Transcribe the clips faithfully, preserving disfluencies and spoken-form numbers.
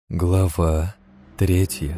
Глава третья.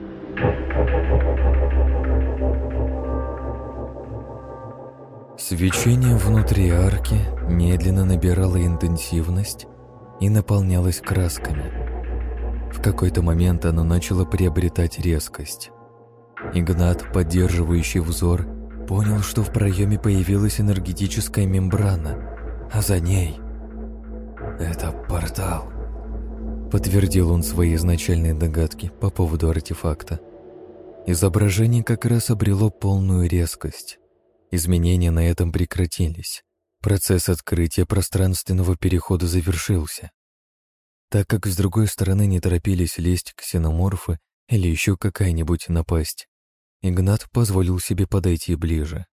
Свечение внутри арки медленно набирало интенсивность и наполнялось красками. В какой-то момент оно начало приобретать резкость. Игнат, поддерживающий взор, понял, что в проеме появилась энергетическая мембрана, а за ней... «Это портал», — подтвердил он свои изначальные догадки по поводу артефакта. Изображение как раз обрело полную резкость. Изменения на этом прекратились. Процесс открытия пространственного перехода завершился. Так как с другой стороны не торопились лезть ксеноморфы или еще какая-нибудь напасть, Игнат позволил себе подойти ближе.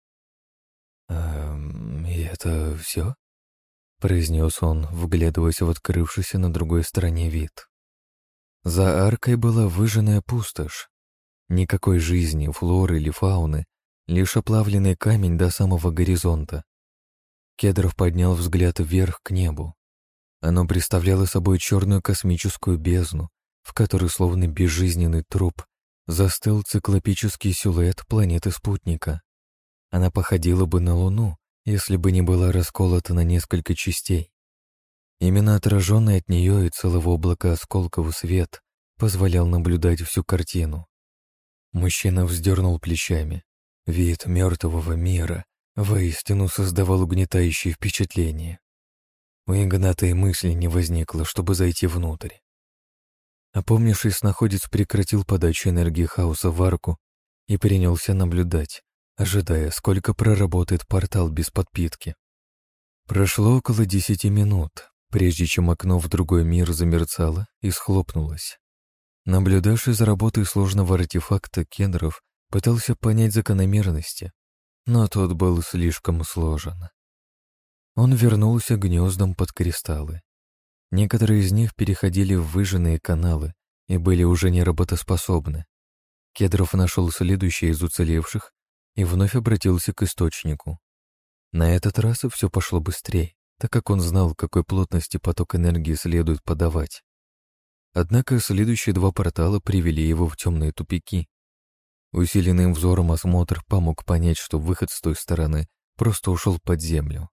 «Эм, и это все?» — произнес он, вглядываясь в открывшийся на другой стороне вид. За аркой была выжженная пустошь. Никакой жизни, флоры или фауны, лишь оплавленный камень до самого горизонта. Кедров поднял взгляд вверх к небу. Оно представляло собой черную космическую бездну, в которой, словно безжизненный труп, застыл циклопический силуэт планеты-спутника. Она походила бы на Луну, если бы не была расколота на несколько частей. Именно отраженный от нее и целого облака осколков свет позволял наблюдать всю картину. Мужчина вздернул плечами. Вид мертвого мира воистину создавал угнетающее впечатление. У Игната и мысли не возникло, чтобы зайти внутрь. Опомнившись, находец прекратил подачу энергии хаоса в арку и принялся наблюдать, ожидая, сколько проработает портал без подпитки. Прошло около десяти минут, прежде чем окно в другой мир замерцало и схлопнулось. Наблюдавший за работой сложного артефакта Кедров пытался понять закономерности, но тот был слишком сложен. Он вернулся к гнездам под кристаллы. Некоторые из них переходили в выжженные каналы и были уже неработоспособны. Кедров нашел следующий из уцелевших и вновь обратился к источнику. На этот раз все пошло быстрее, так как он знал, какой плотности поток энергии следует подавать. Однако следующие два портала привели его в темные тупики. Усиленным взором осмотр помог понять, что выход с той стороны просто ушел под землю.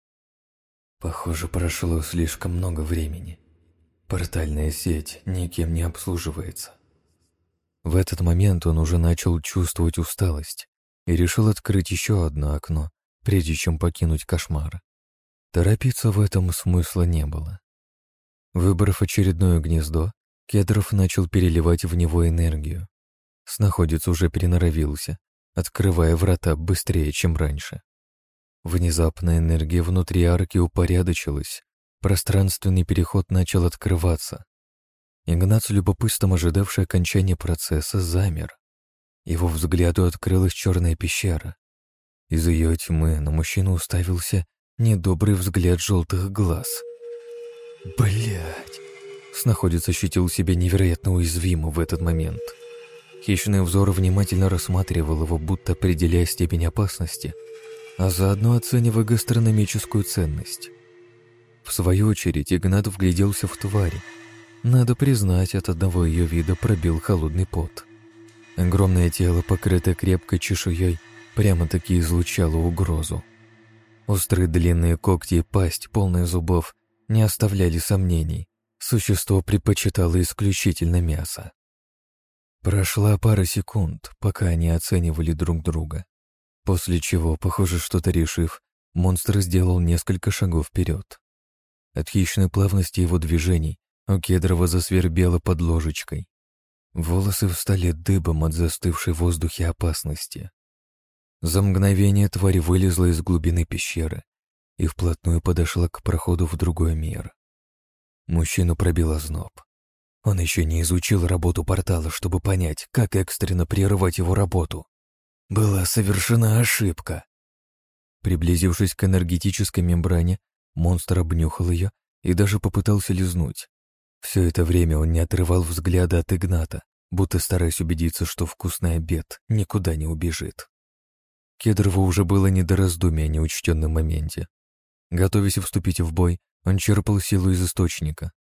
Похоже, прошло слишком много времени. Портальная сеть никем не обслуживается. В этот момент он уже начал чувствовать усталость и решил открыть еще одно окно, прежде чем покинуть кошмар. Торопиться в этом смысла не было. Выбрав очередное гнездо, Кедров начал переливать в него энергию. Снаходец уже переноровился, открывая врата быстрее, чем раньше. Внезапно энергия внутри арки упорядочилась, пространственный переход начал открываться. Игнат, с любопытством ожидавший окончания процесса, замер. Его взгляду открылась черная пещера. Из ее тьмы на мужчину уставился недобрый взгляд желтых глаз. Блять! Снаходец ощутил себя невероятно уязвимым в этот момент. Хищный взор внимательно рассматривал его, будто определяя степень опасности, а заодно оценивая гастрономическую ценность. В свою очередь Игнат вгляделся в твари. Надо признать, от одного ее вида пробил холодный пот. Огромное тело, покрытое крепкой чешуей, прямо-таки излучало угрозу. Острые длинные когти и пасть, полная зубов, не оставляли сомнений. Существо предпочитало исключительно мясо. Прошла пара секунд, пока они оценивали друг друга. После чего, похоже, что-то решив, монстр сделал несколько шагов вперед. От хищной плавности его движений у Кедрова засвербело под ложечкой. Волосы встали дыбом от застывшей в воздухе опасности. За мгновение тварь вылезла из глубины пещеры и вплотную подошла к проходу в другой мир. Мужчину пробил озноб. Он еще не изучил работу портала, чтобы понять, как экстренно прерывать его работу. Была совершена ошибка. Приблизившись к энергетической мембране, монстр обнюхал ее и даже попытался лизнуть. Все это время он не отрывал взгляда от Игната, будто стараясь убедиться, что вкусный обед никуда не убежит. Кедрову уже было не до раздумий о неучтенном моменте. Готовясь вступить в бой, он черпал силу из источника.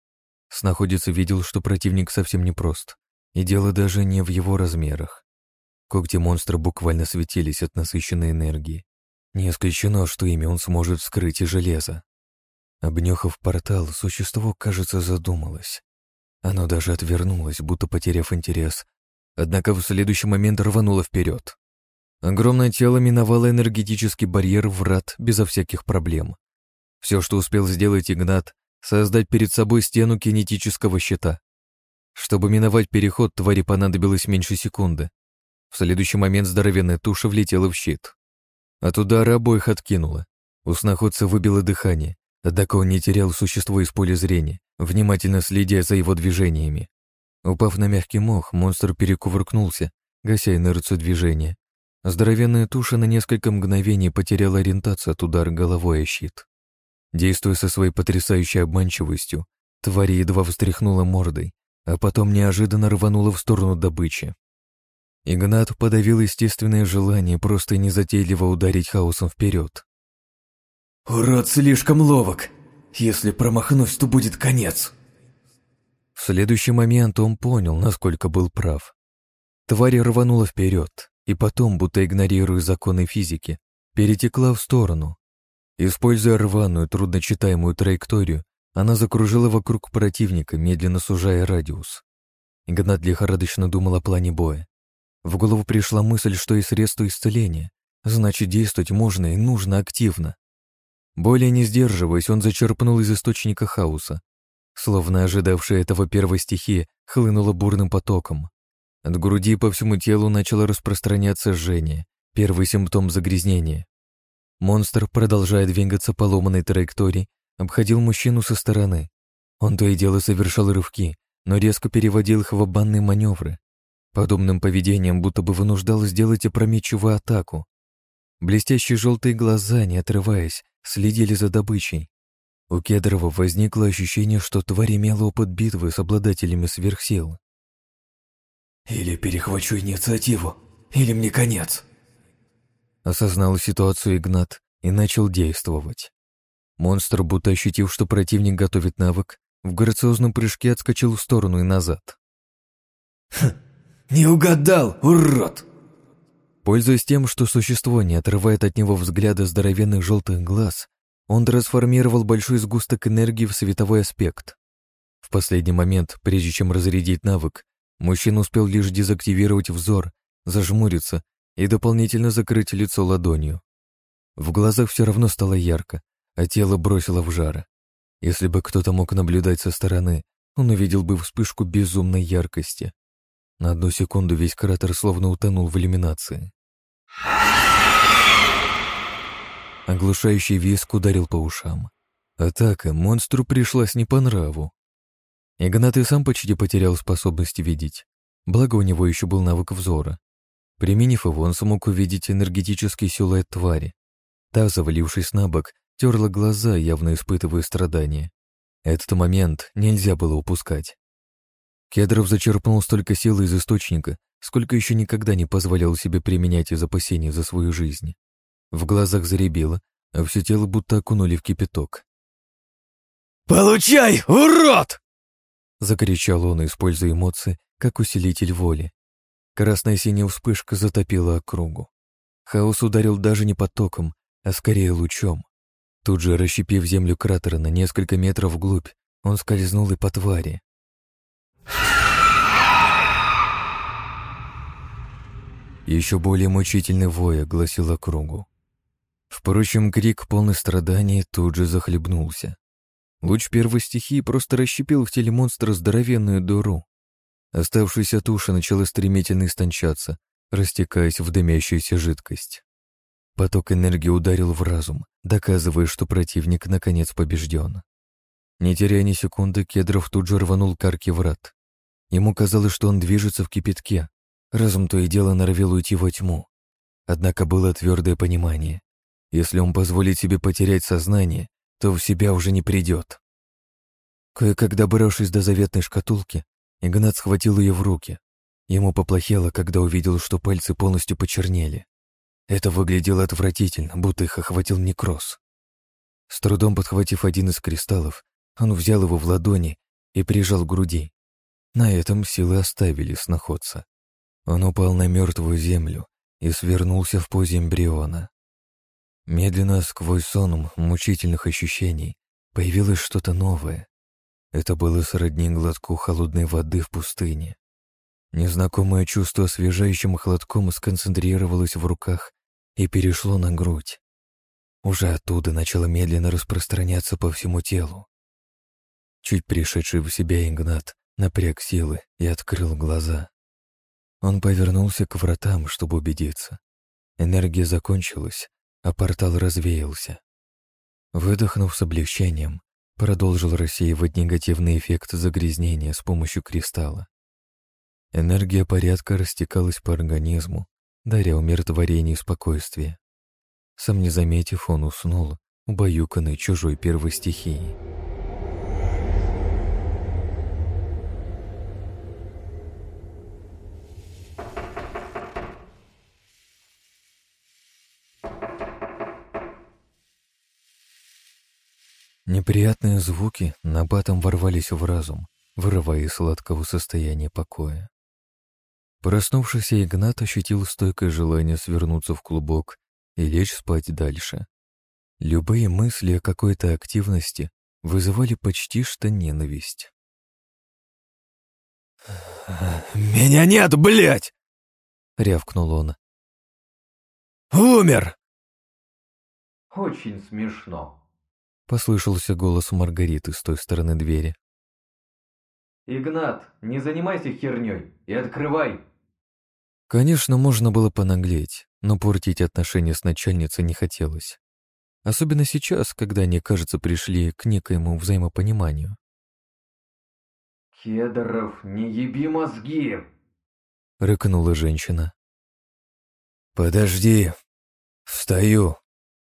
Снаходец видел, что противник совсем непрост, и дело даже не в его размерах. Когти монстра буквально светились от насыщенной энергии. Не исключено, что ими он сможет вскрыть и железо. Обнюхав портал, существо, кажется, задумалось. Оно даже отвернулось, будто потеряв интерес, однако в следующий момент рвануло вперед. Огромное тело миновало энергетический барьер врат безо всяких проблем. Все, что успел сделать Игнат, создать перед собой стену кинетического щита. Чтобы миновать переход, твари понадобилось меньше секунды. В следующий момент здоровенная туша влетела в щит. От удара обоих откинуло. У сноходца выбило дыхание, однако он не терял существо из поля зрения, внимательно следя за его движениями. Упав на мягкий мох, монстр перекувыркнулся, гася инерцию движения. Здоровенная туша на несколько мгновений потеряла ориентацию от удара головой о щит. Действуя со своей потрясающей обманчивостью, тварь едва встряхнула мордой, а потом неожиданно рванула в сторону добычи. Игнат подавил естественное желание просто незатейливо ударить хаосом вперед. «Урод слишком ловок. Если промахнусь, то будет конец». В следующий момент он понял, насколько был прав. Тварь рванула вперед, и потом, будто игнорируя законы физики, перетекла в сторону. Используя рваную, трудночитаемую траекторию, она закружила вокруг противника, медленно сужая радиус. Игнат лихорадочно думал о плане боя. В голову пришла мысль, что и средство исцеления, значит, действовать можно и нужно активно. Более не сдерживаясь, он зачерпнул из источника хаоса. Словно ожидавшая этого первой стихии, хлынула бурным потоком. От груди по всему телу начало распространяться жжение, первый симптом загрязнения. Монстр, продолжая двигаться по ломаной траектории, обходил мужчину со стороны. Он то и дело совершал рывки, но резко переводил их в обманные маневры. Подобным поведением будто бы вынуждал сделать опрометчивую атаку. Блестящие желтые глаза, не отрываясь, следили за добычей. У Кедрова возникло ощущение, что тварь имела опыт битвы с обладателями сверхсил. «Или перехвачу инициативу, или мне конец», — осознал ситуацию Игнат и начал действовать. Монстр, будто ощутив, что противник готовит навык, в грациозном прыжке отскочил в сторону и назад. «Хм, не угадал, урод!» Пользуясь тем, что существо не отрывает от него взгляда здоровенных желтых глаз, он трансформировал большой сгусток энергии в световой аспект. В последний момент, прежде чем разрядить навык, мужчина успел лишь дезактивировать взор, зажмуриться и дополнительно закрыть лицо ладонью. В глазах все равно стало ярко, а тело бросило в жар. Если бы кто-то мог наблюдать со стороны, он увидел бы вспышку безумной яркости. На одну секунду весь кратер словно утонул в иллюминации. Оглушающий визг ударил по ушам. Атака монстру пришлась не по нраву. Игнат и сам почти потерял способность видеть, благо у него еще был навык взора. Применив его, он смог увидеть энергетический силуэт твари. Та, завалившись на бок, терла глаза, явно испытывая страдания. Этот момент нельзя было упускать. Кедров зачерпнул столько силы из источника, сколько еще никогда не позволял себе применять из опасений за свою жизнь. В глазах заребило, а все тело будто окунули в кипяток. «Получай, урод!» — закричал он, используя эмоции как усилитель воли. Красная синяя вспышка затопила округу. Хаос ударил даже не потоком, а скорее лучом. Тут же, расщепив землю кратера на несколько метров вглубь, он скользнул и по твари. Еще более мучительный вой огласил округу. Впрочем, крик, полный страданий, тут же захлебнулся. Луч первой стихии просто расщепил в теле монстра здоровенную дыру. Оставшаяся туша начала стремительно истончаться, растекаясь в дымящуюся жидкость. Поток энергии ударил в разум, доказывая, что противник наконец побежден. Не теряя ни секунды, Кедров тут же рванул к арке врат. Ему казалось, что он движется в кипятке. Разум то и дело норовил уйти во тьму. Однако было твердое понимание. Если он позволит себе потерять сознание, то в себя уже не придет. Кое-как добравшись до заветной шкатулки, Игнат схватил ее в руки. Ему поплохело, когда увидел, что пальцы полностью почернели. Это выглядело отвратительно, будто их охватил некроз. С трудом подхватив один из кристаллов, он взял его в ладони и прижал к груди. На этом силы оставили сноходца. Он упал на мертвую землю и свернулся в позе эмбриона. Медленно, сквозь сон мучительных ощущений, появилось что-то новое. Это было сродни глотку холодной воды в пустыне. Незнакомое чувство освежающим холодком сконцентрировалось в руках и перешло на грудь. Уже оттуда начало медленно распространяться по всему телу. Чуть пришедший в себя Игнат напряг силы и открыл глаза. Он повернулся к вратам, чтобы убедиться. Энергия закончилась, а портал развеялся. Выдохнув с облегчением, продолжил рассеивать негативный эффект загрязнения с помощью кристалла. Энергия порядка растекалась по организму, даря умиротворение и спокойствие. Сам не заметив, он уснул, убаюканный чужой первой стихией. Неприятные звуки набатом ворвались в разум, вырывая из сладкого состояния покоя. Проснувшийся Игнат ощутил стойкое желание свернуться в клубок и лечь спать дальше. Любые мысли о какой-то активности вызывали почти что ненависть. «Меня нет, блядь!» — рявкнул он. «Умер!» «Очень смешно», — послышался голос Маргариты с той стороны двери. «Игнат, не занимайся херней и открывай!» Конечно, можно было понаглеть, но портить отношения с начальницей не хотелось. Особенно сейчас, когда они, кажется, пришли к некоему взаимопониманию. «Кедров, не еби мозги!» — рыкнула женщина. «Подожди, встаю!»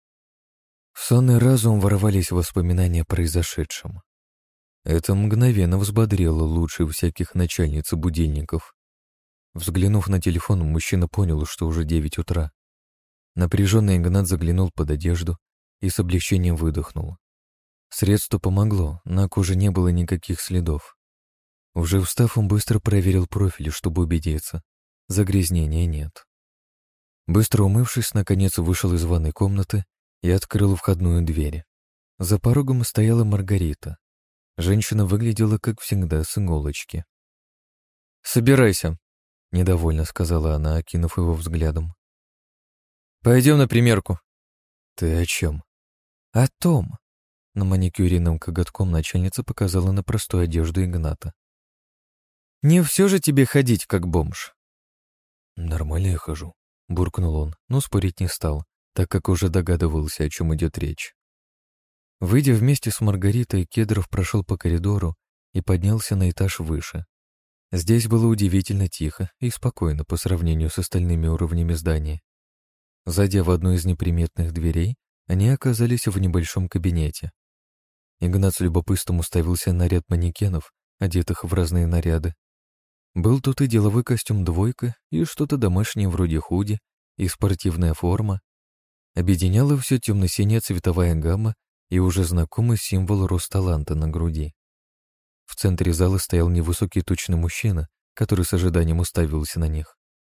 В сонный разум ворвались воспоминания о произошедшем. Это мгновенно взбодрило лучше всяких начальниц и будильников. Взглянув на телефон, мужчина понял, что уже девять утра. Напряженный Игнат заглянул под одежду и с облегчением выдохнул. Средство помогло, на коже не было никаких следов. Уже встав, он быстро проверил профиль, чтобы убедиться. Загрязнения нет. Быстро умывшись, наконец вышел из ванной комнаты и открыл входную дверь. За порогом стояла Маргарита. Женщина выглядела, как всегда, с иголочки. «Собирайся», — недовольно сказала она, окинув его взглядом. «Пойдем на примерку». «Ты о чем?» «О том». На маникюренным коготком начальница показала на простую одежду Игната. «Не все же тебе ходить, как бомж». «Нормально я хожу», — буркнул он, но спорить не стал, так как уже догадывался, о чем идет речь. Выйдя вместе с Маргаритой, Кедров прошел по коридору и поднялся на этаж выше. Здесь было удивительно тихо и спокойно по сравнению с остальными уровнями здания. Зайдя в одну из неприметных дверей, они оказались в небольшом кабинете. Игнат с любопытством уставился на ряд манекенов, одетых в разные наряды. Был тут и деловой костюм «двойка», и что-то домашнее вроде худи, и спортивная форма. Объединяла все темно-синяя цветовая гамма и уже знакомый символ Росталанта на груди. В центре зала стоял невысокий тучный мужчина, который с ожиданием уставился на них.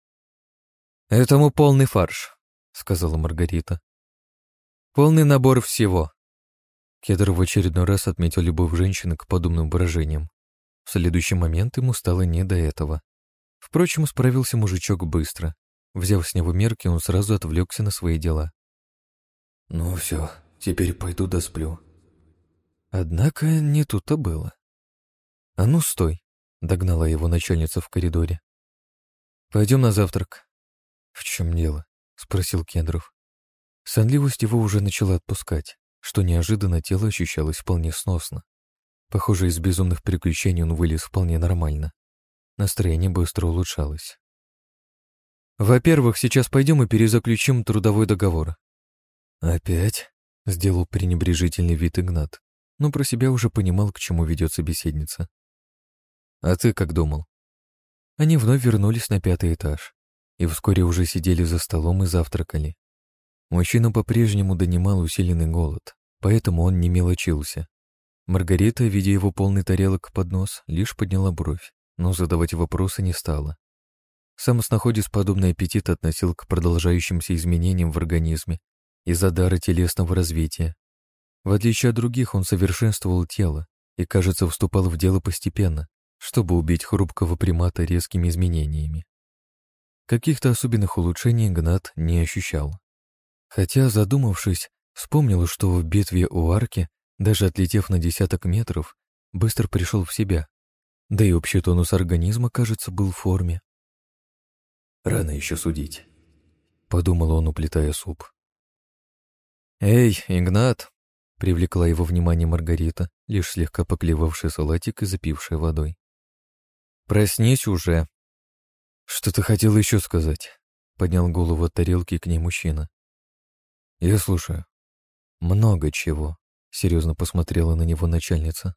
«Этому полный фарш», — сказала Маргарита. «Полный набор всего». Кедр в очередной раз отметил любовь женщины к подобным выражениям. В следующий момент ему стало не до этого. Впрочем, справился мужичок быстро. Взяв с него мерки, он сразу отвлекся на свои дела. «Ну все, теперь пойду досплю». Однако не тут-то было. «А ну, стой!» — догнала его начальница в коридоре. «Пойдем на завтрак». «В чем дело?» — спросил Кедров. Сонливость его уже начала отпускать, что неожиданно тело ощущалось вполне сносно. Похоже, из безумных приключений он вылез вполне нормально. Настроение быстро улучшалось. «Во-первых, сейчас пойдем и перезаключим трудовой договор». «Опять?» — сделал пренебрежительный вид Игнат, но про себя уже понимал, к чему ведет собеседница. «А ты как думал?» Они вновь вернулись на пятый этаж и вскоре уже сидели за столом и завтракали. Мужчину по-прежнему донимал усиленный голод, поэтому он не мелочился. Маргарита, видя его полный тарелок под нос, лишь подняла бровь, но задавать вопросы не стала. Сам снаходец подобный аппетит относил к продолжающимся изменениям в организме из-за дара телесного развития. В отличие от других, он совершенствовал тело и, кажется, вступал в дело постепенно, чтобы убить хрупкого примата резкими изменениями. Каких-то особенных улучшений Игнат не ощущал. Хотя, задумавшись, вспомнил, что в битве у арки, даже отлетев на десяток метров, быстро пришел в себя. Да и общий тонус организма, кажется, был в форме. «Рано еще судить», — подумал он, уплетая суп. «Эй, Игнат!» — привлекла его внимание Маргарита, лишь слегка поклевавшая салатик и запившая водой. «Проснись уже!» «Что ты хотел еще сказать?» — поднял голову от тарелки к ней мужчина. «Я слушаю». «Много чего», — серьезно посмотрела на него начальница.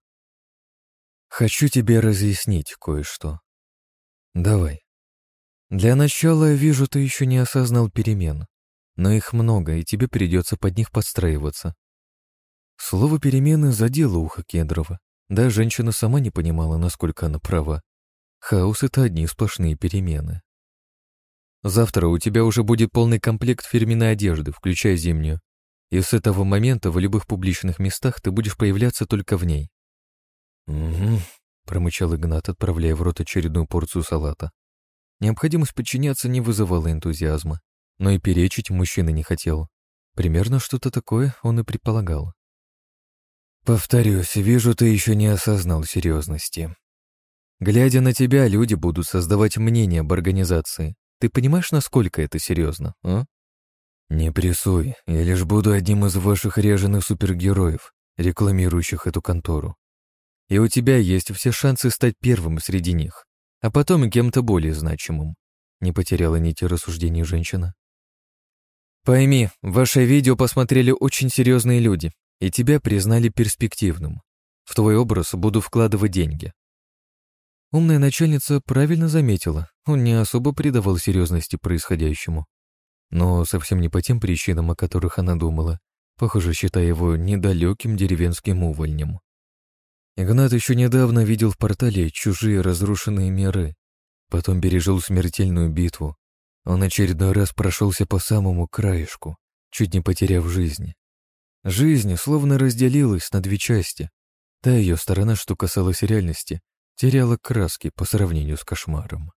«Хочу тебе разъяснить кое-что. Давай. Для начала, вижу, ты еще не осознал перемен, но их много, и тебе придется под них подстраиваться». Слово «перемены» задело ухо Кедрова. Да, женщина сама не понимала, насколько она права. Хаос — это одни сплошные перемены. Завтра у тебя уже будет полный комплект фирменной одежды, включая зимнюю. И с этого момента в любых публичных местах ты будешь появляться только в ней. «Угу», — промычал Игнат, отправляя в рот очередную порцию салата. Необходимость подчиняться не вызывала энтузиазма, но и перечить мужчина не хотел. Примерно что-то такое он и предполагал. «Повторюсь, вижу, ты еще не осознал серьезности. Глядя на тебя, люди будут создавать мнение об организации. Ты понимаешь, насколько это серьезно, а?» «Не прессуй, я лишь буду одним из ваших ряженых супергероев, рекламирующих эту контору. И у тебя есть все шансы стать первым среди них, а потом и кем-то более значимым», — не потеряла нити рассуждений женщина. «Пойми, ваше видео посмотрели очень серьезные люди, и тебя признали перспективным. В твой образ буду вкладывать деньги». Умная начальница правильно заметила, он не особо придавал серьезности происходящему. Но совсем не по тем причинам, о которых она думала, похоже, считая его недалеким деревенским увольнем. Игнат еще недавно видел в портале чужие разрушенные миры, потом пережил смертельную битву. Он очередной раз прошелся по самому краешку, чуть не потеряв жизнь. Жизнь словно разделилась на две части. Та ее сторона, что касалась реальности, теряла краски по сравнению с кошмаром.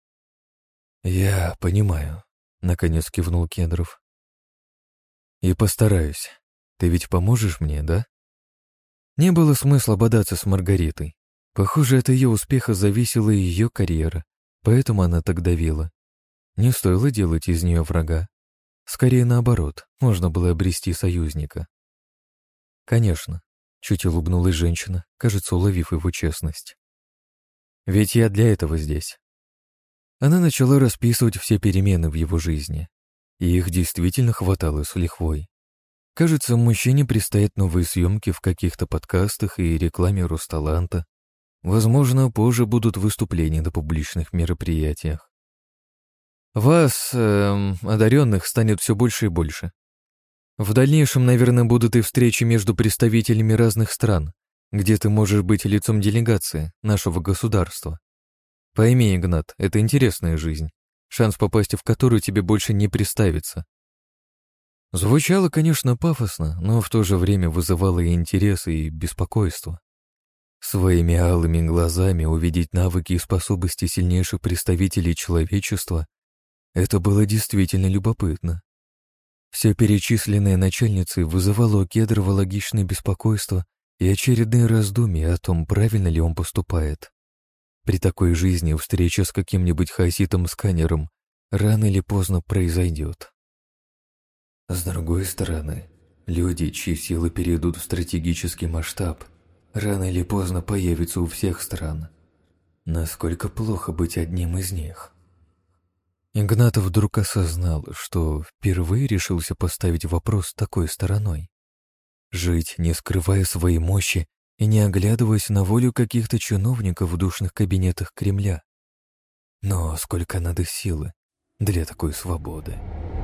«Я понимаю», — наконец кивнул Кедров. «И постараюсь. Ты ведь поможешь мне, да?» Не было смысла бодаться с Маргаритой. Похоже, от ее успеха зависела и ее карьера, поэтому она так давила. Не стоило делать из нее врага. Скорее наоборот, можно было обрести союзника. «Конечно», — чуть улыбнулась женщина, кажется, уловив его честность. «Ведь я для этого здесь». Она начала расписывать все перемены в его жизни, и их действительно хватало с лихвой. Кажется, мужчине предстоят новые съемки в каких-то подкастах и рекламе Русталанта. Возможно, позже будут выступления на публичных мероприятиях. Вас, эм, одаренных, станет все больше и больше. В дальнейшем, наверное, будут и встречи между представителями разных стран, где ты можешь быть лицом делегации нашего государства. Пойми, Игнат, это интересная жизнь, шанс попасть в которую тебе больше не представится. Звучало, конечно, пафосно, но в то же время вызывало и интерес, и беспокойство. Своими алыми глазами увидеть навыки и способности сильнейших представителей человечества — это было действительно любопытно. Все перечисленное начальницей вызывало у Кедрова логичное беспокойство и очередные раздумья о том, правильно ли он поступает. При такой жизни встреча с каким-нибудь хаоситом-сканером рано или поздно произойдет. С другой стороны, люди, чьи силы перейдут в стратегический масштаб, рано или поздно появятся у всех стран. Насколько плохо быть одним из них? Игнатов вдруг осознал, что впервые решился поставить вопрос такой стороной. Жить, не скрывая своей мощи и не оглядываясь на волю каких-то чиновников в душных кабинетах Кремля. Но сколько надо силы для такой свободы?